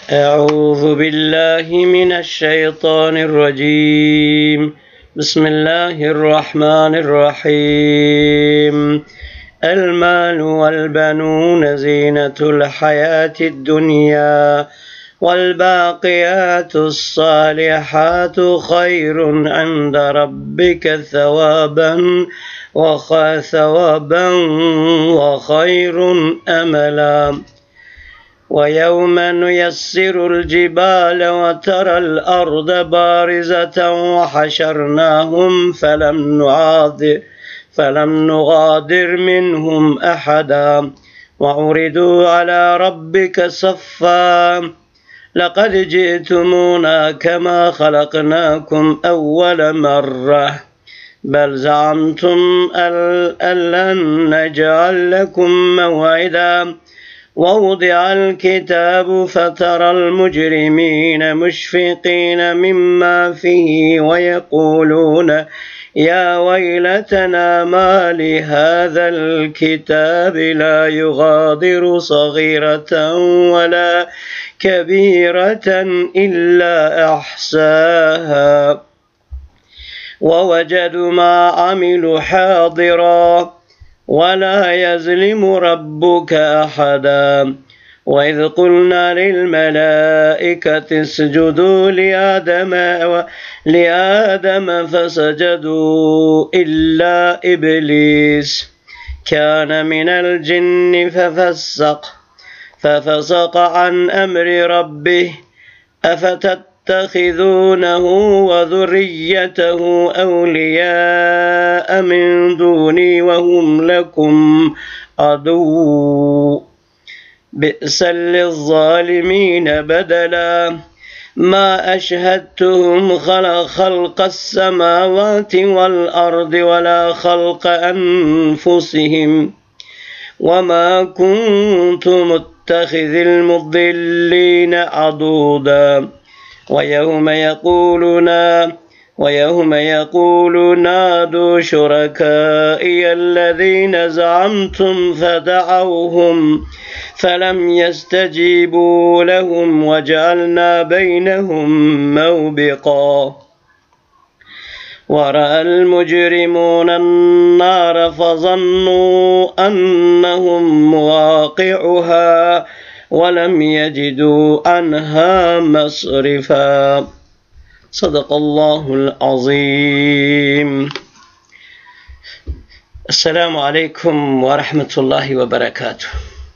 أعوذ بالله من الشيطان الرجيم. بسم الله الرحمن الرحيم. المال والبنون زينة الحياة الدنيا والباقيات الصالحات خير عند ربك ثوابا وخير أملا. ويوم نيسر الجبال وترى الأرض بارزة وحشرناهم فلم نغادر منهم أحدا وعرضوا على ربك صفا لقد جئتمونا كما خلقناكم أول مرة بل زعمتم أن لن نجعل لكم موعدا ووضع الكتاب فترى المجرمين مشفقين مما فيه ويقولون يا ويلتنا ما لهذا الكتاب لا يغادر صغيرة ولا كبيرة إلا أحصاها ووجدوا ما عملوا حاضرا ولا يظلم ربك أحدا. وإذ قلنا للملائكة اسجدوا لآدم فسجدوا إلا إبليس كان من الجن ففسق عن أمر ربه أفتتخذونه وذريته أولياء من دوني وهم لكم عدو بئس للظالمين بدلا. ما أشهدتهم خلق السماوات والأرض ولا خلق أنفسهم وما كنت متخذ المضلين عضودا. ويوم يقول نادوا شركائي الذين زعمتم فدعوهم فلم يستجيبوا لهم وجعلنا بينهم موبقا. ورأى المجرمون النار فظنوا أنهم مواقعها ولم يجدوا عنها مصرفا. صدق الله العظيم. Esselamu Aleyküm ve Rahmetullahi ve Berekatuhu.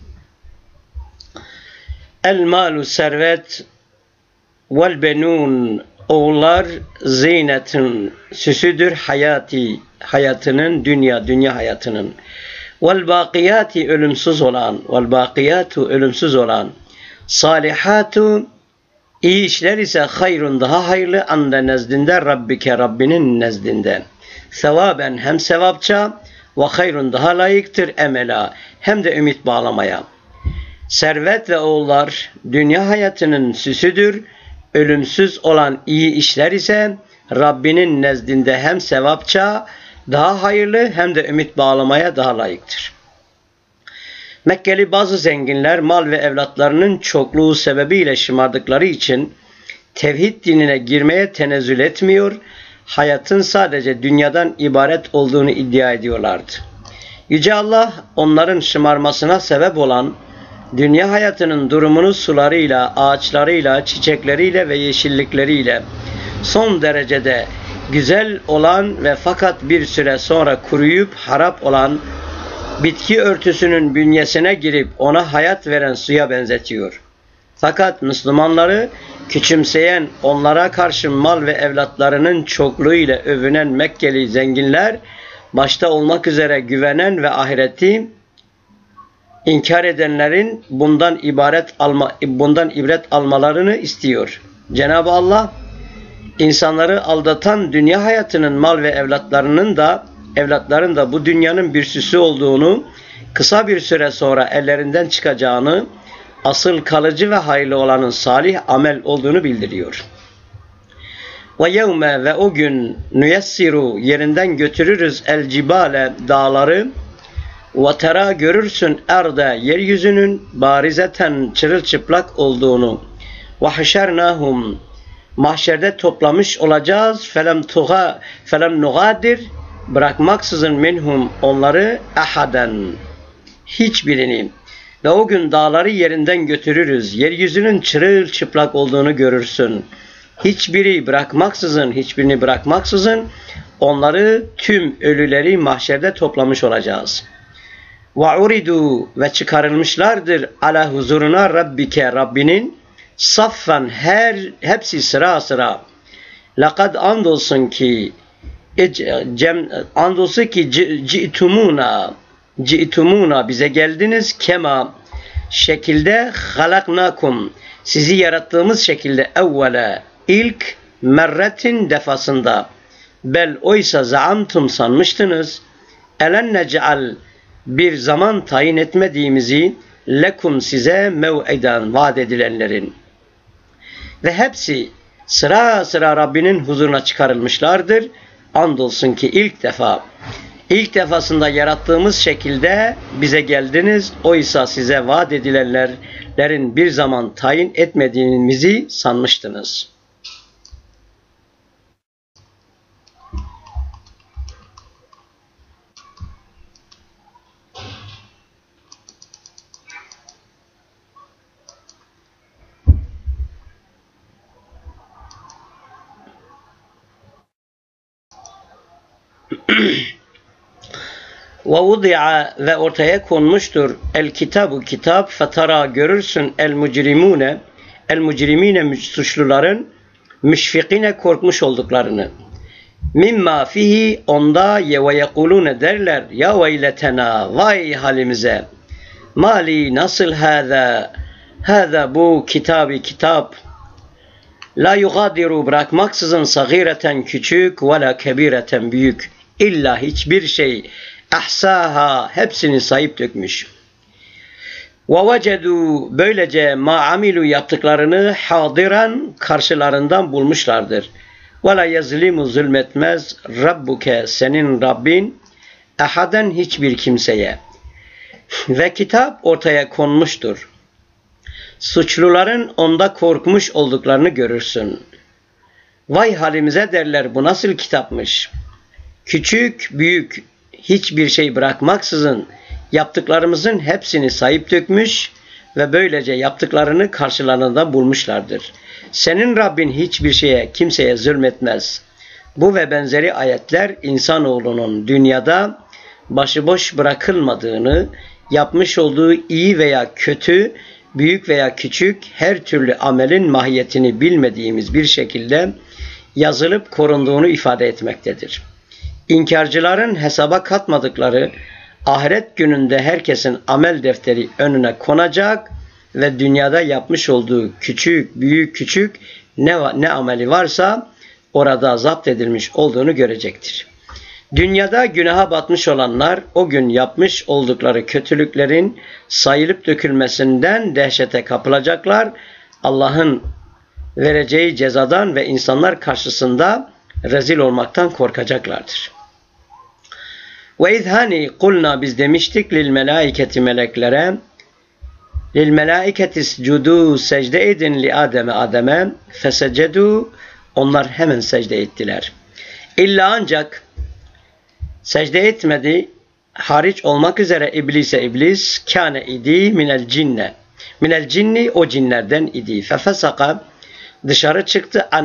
El malu servet vel benun oğullar zeynetin süsüdür hayatının dünya hayatının. Vel bakiyati ölümsüz olan salihatu iyi işler ise hayrun daha hayırlı anda nezdinde Rabbinin nezdinde. Sevaben hem sevapça ve hayrun daha layıktır emela hem de ümit bağlamaya. Servet ve oğullar dünya hayatının süsüdür. Ölümsüz olan iyi işler ise Rabbinin nezdinde hem sevapça daha hayırlı hem de ümit bağlamaya daha layıktır. Mekkeli bazı zenginler mal ve evlatlarının çokluğu sebebiyle şımardıkları için tevhid dinine girmeye tenezzül etmiyor, hayatın sadece dünyadan ibaret olduğunu iddia ediyorlardı. Yüce Allah onların şımarmasına sebep olan dünya hayatının durumunu sularıyla, ağaçlarıyla, çiçekleriyle ve yeşillikleriyle son derecede güzel olan ve fakat bir süre sonra kuruyup harap olan bitki örtüsünün bünyesine girip ona hayat veren suya benzetiyor. Fakat Müslümanları küçümseyen, onlara karşı mal ve evlatlarının çokluğu ile övünen Mekkeli zenginler, başta olmak üzere güvenen ve ahireti inkar edenlerin bundan ibret almalarını istiyor. Cenab-ı Allah insanları aldatan dünya hayatının mal ve evlatların da bu dünyanın bir süsü olduğunu, kısa bir süre sonra ellerinden çıkacağını, asıl kalıcı ve hayırlı olanın salih amel olduğunu bildiriyor. Ve yevme ve o gün nüyessiru yerinden götürürüz el cibale dağları ve tera görürsün erde yeryüzünün barizeten çırılçıplak olduğunu Ve haşernahum, mahşerde toplamış olacağız. Felem nugadir, bırakmaksızın minhum, onları ahaden, hiçbirini. Ve o gün dağları yerinden götürürüz. Yeryüzünün çırılçıplak olduğunu görürsün. Hiçbirini bırakmaksızın onları, tüm ölüleri mahşerde toplamış olacağız. Ve uridu, ve çıkarılmışlardır ala huzuruna Rabbike, Rabbinin, saffen, hepsi sıra sıra. Laqad, andolsun ki ci'tumuna, bize geldiniz, kema, şekilde, halaknakum, sizi yarattığımız şekilde, evvele, ilk, merretin, defasında. Bel, oysa zaamtum, sanmıştınız, elen nec'al, bir zaman tayin etmediğimizi, lekum, size, mev'iden, vaat edilenlerin. Ve hepsi sıra sıra Rabbinin huzuruna çıkarılmışlardır. Andolsun ki ilk defasında yarattığımız şekilde bize geldiniz. Oysa size vaat edilenlerin bir zaman tayin etmediğimizi sanmıştınız. Ve vudi'a, ve ortaya konmuştur el kitabu, kitap, fetara, görürsün el mücrimine, suçluların, müşfikine, korkmuş olduklarını, mimma fihi, onda, ve yekulune, derler, ya veyletena, vay halimize, mali, nasıl hâzâ, bu kitap, la yugadiru, bırakmaksızın, sagireten, küçük, ve la kebireten, büyük, illa, hiçbir şey, ahsaha, hepsini sayıp dökmüş. Ve vecedu, böylece ma amilu, yaptıklarını, hadiran, karşılarından bulmuşlardır. Ve la yazlimu, zulmetmez, Rabbuke, senin Rabbin, ahaden, hiçbir kimseye. Ve kitap ortaya konmuştur. Suçluların onda korkmuş olduklarını görürsün. Vay halimize, derler, bu nasıl kitapmış? Küçük, büyük, hiçbir şey bırakmaksızın yaptıklarımızın hepsini sayıp dökmüş ve böylece yaptıklarını karşılarında bulmuşlardır. Senin Rabbin hiçbir şeye, kimseye zulmetmez. Bu ve benzeri ayetler insanoğlunun dünyada başıboş bırakılmadığını, yapmış olduğu iyi veya kötü, büyük veya küçük her türlü amelin mahiyetini bilmediğimiz bir şekilde yazılıp korunduğunu ifade etmektedir. İnkarcıların hesaba katmadıkları ahiret gününde herkesin amel defteri önüne konacak ve dünyada yapmış olduğu küçük, büyük, küçük ne ameli varsa orada zapt edilmiş olduğunu görecektir. Dünyada günaha batmış olanlar o gün yapmış oldukları kötülüklerin sayılıp dökülmesinden dehşete kapılacaklar. Allah'ın vereceği cezadan ve insanlar karşısında rezil olmaktan korkacaklardır. Ve izhani kulna, biz demiştik lil melaiketi, meleklere, lil melaiketi iscudu, secde edin li Adem'e, fesecedu, onlar hemen secde ettiler. İlla ancak secde etmedi, hariç olmak üzere iblis kâne idi minel cinni, o cinlerden idi. Fefesaka, dışarı çıktı, an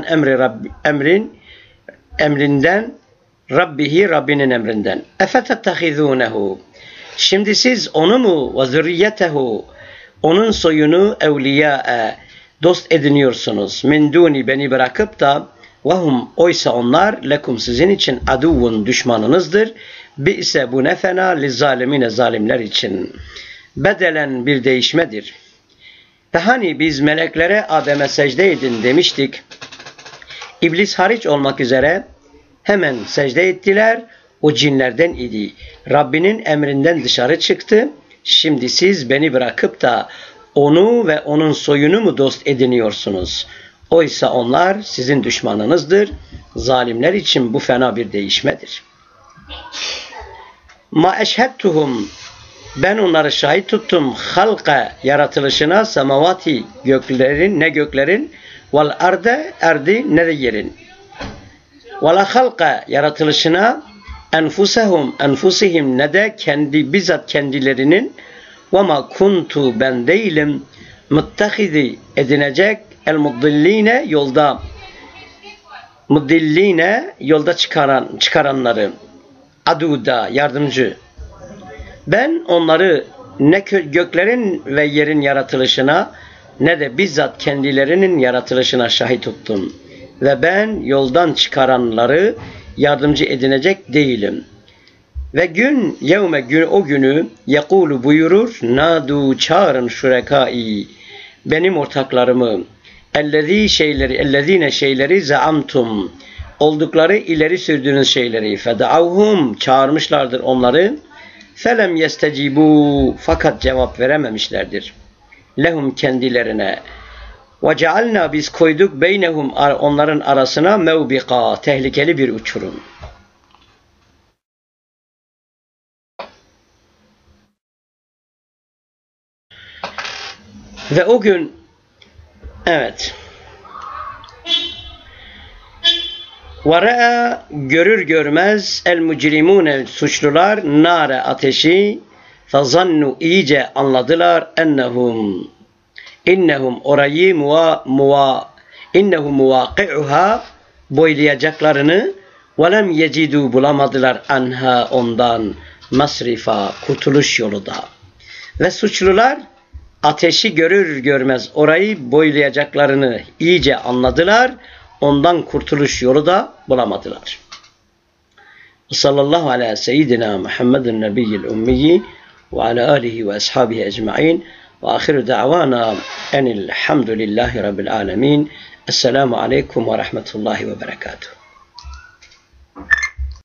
emrinden, Rabbihi, Rabbinin emrinden. Efetettehizûnehu, şimdi siz onu mu ve zürriyetehu, onun soyunu evliyâe, dost ediniyorsunuz. Min duni, beni bırakıp da, vehum, oysa onlar, lekum, sizin için aduvun, düşmanınızdır. Bi'se, bu ne fena, lizzalimine, zalimler için. Bedelen, bir değişmedir. Ve hani biz meleklere Adem'e secde edin demiştik. İblis hariç olmak üzere hemen secde ettiler. O cinlerden idi. Rabbinin emrinden dışarı çıktı. Şimdi siz beni bırakıp da onu ve onun soyunu mu dost ediniyorsunuz? Oysa onlar sizin düşmanınızdır. Zalimler için bu fena bir değişmedir. Ma eşhedtuhum, Ben onları şahit tuttum halka yaratılışına semavati göklerin ne göklerin vel arde erdi ne de yerin. Ve la halka yaratılışına enfusihim ne de bizzat kendilerinin ve ma kuntu ben değilim muttahidi edinecek el mudilline yolda çıkaranları aduda yardımcı. Ben onları ne göklerin ve yerin yaratılışına ne de bizzat kendilerinin yaratılışına şahit tuttum. Ve ben yoldan çıkaranları yardımcı edinecek değilim. Ve o günü yekulu buyurur, nadu çağırın şurekai, benim ortaklarımı, ellezine şeyleri zaamtum, oldukları ileri sürdüğünüz şeyleri, feda'avhum, çağırmışlardır onları, felem yestecibu, fakat cevap verememişlerdir. Lehum kendilerine, ve cealna biz koyduk beynehum onların arasına mevbika, tehlikeli bir uçurum. Ve o gün evet وَرَأَى görür görmez el mücrimune suçlular nare ateşi fazannu iyice anladılar innehum orayı innehum muvaqi'uha boylayacaklarını velem yecidu bulamadılar anha ondan masrifa kurtuluş yolu da. Ve suçlular ateşi görür görmez orayı boylayacaklarını iyice anladılar. Ondan kurtuluş yolu da bulamadılar. Sallallahu ala seyyidina Muhammedin nebiyyil ummiyi ve ala alihi ve ashabihi ecma'in ve ahiru da'vana enilhamdülillahi rabbil alemin. Esselamu aleyküm ve rahmetullahi ve berekatuhu.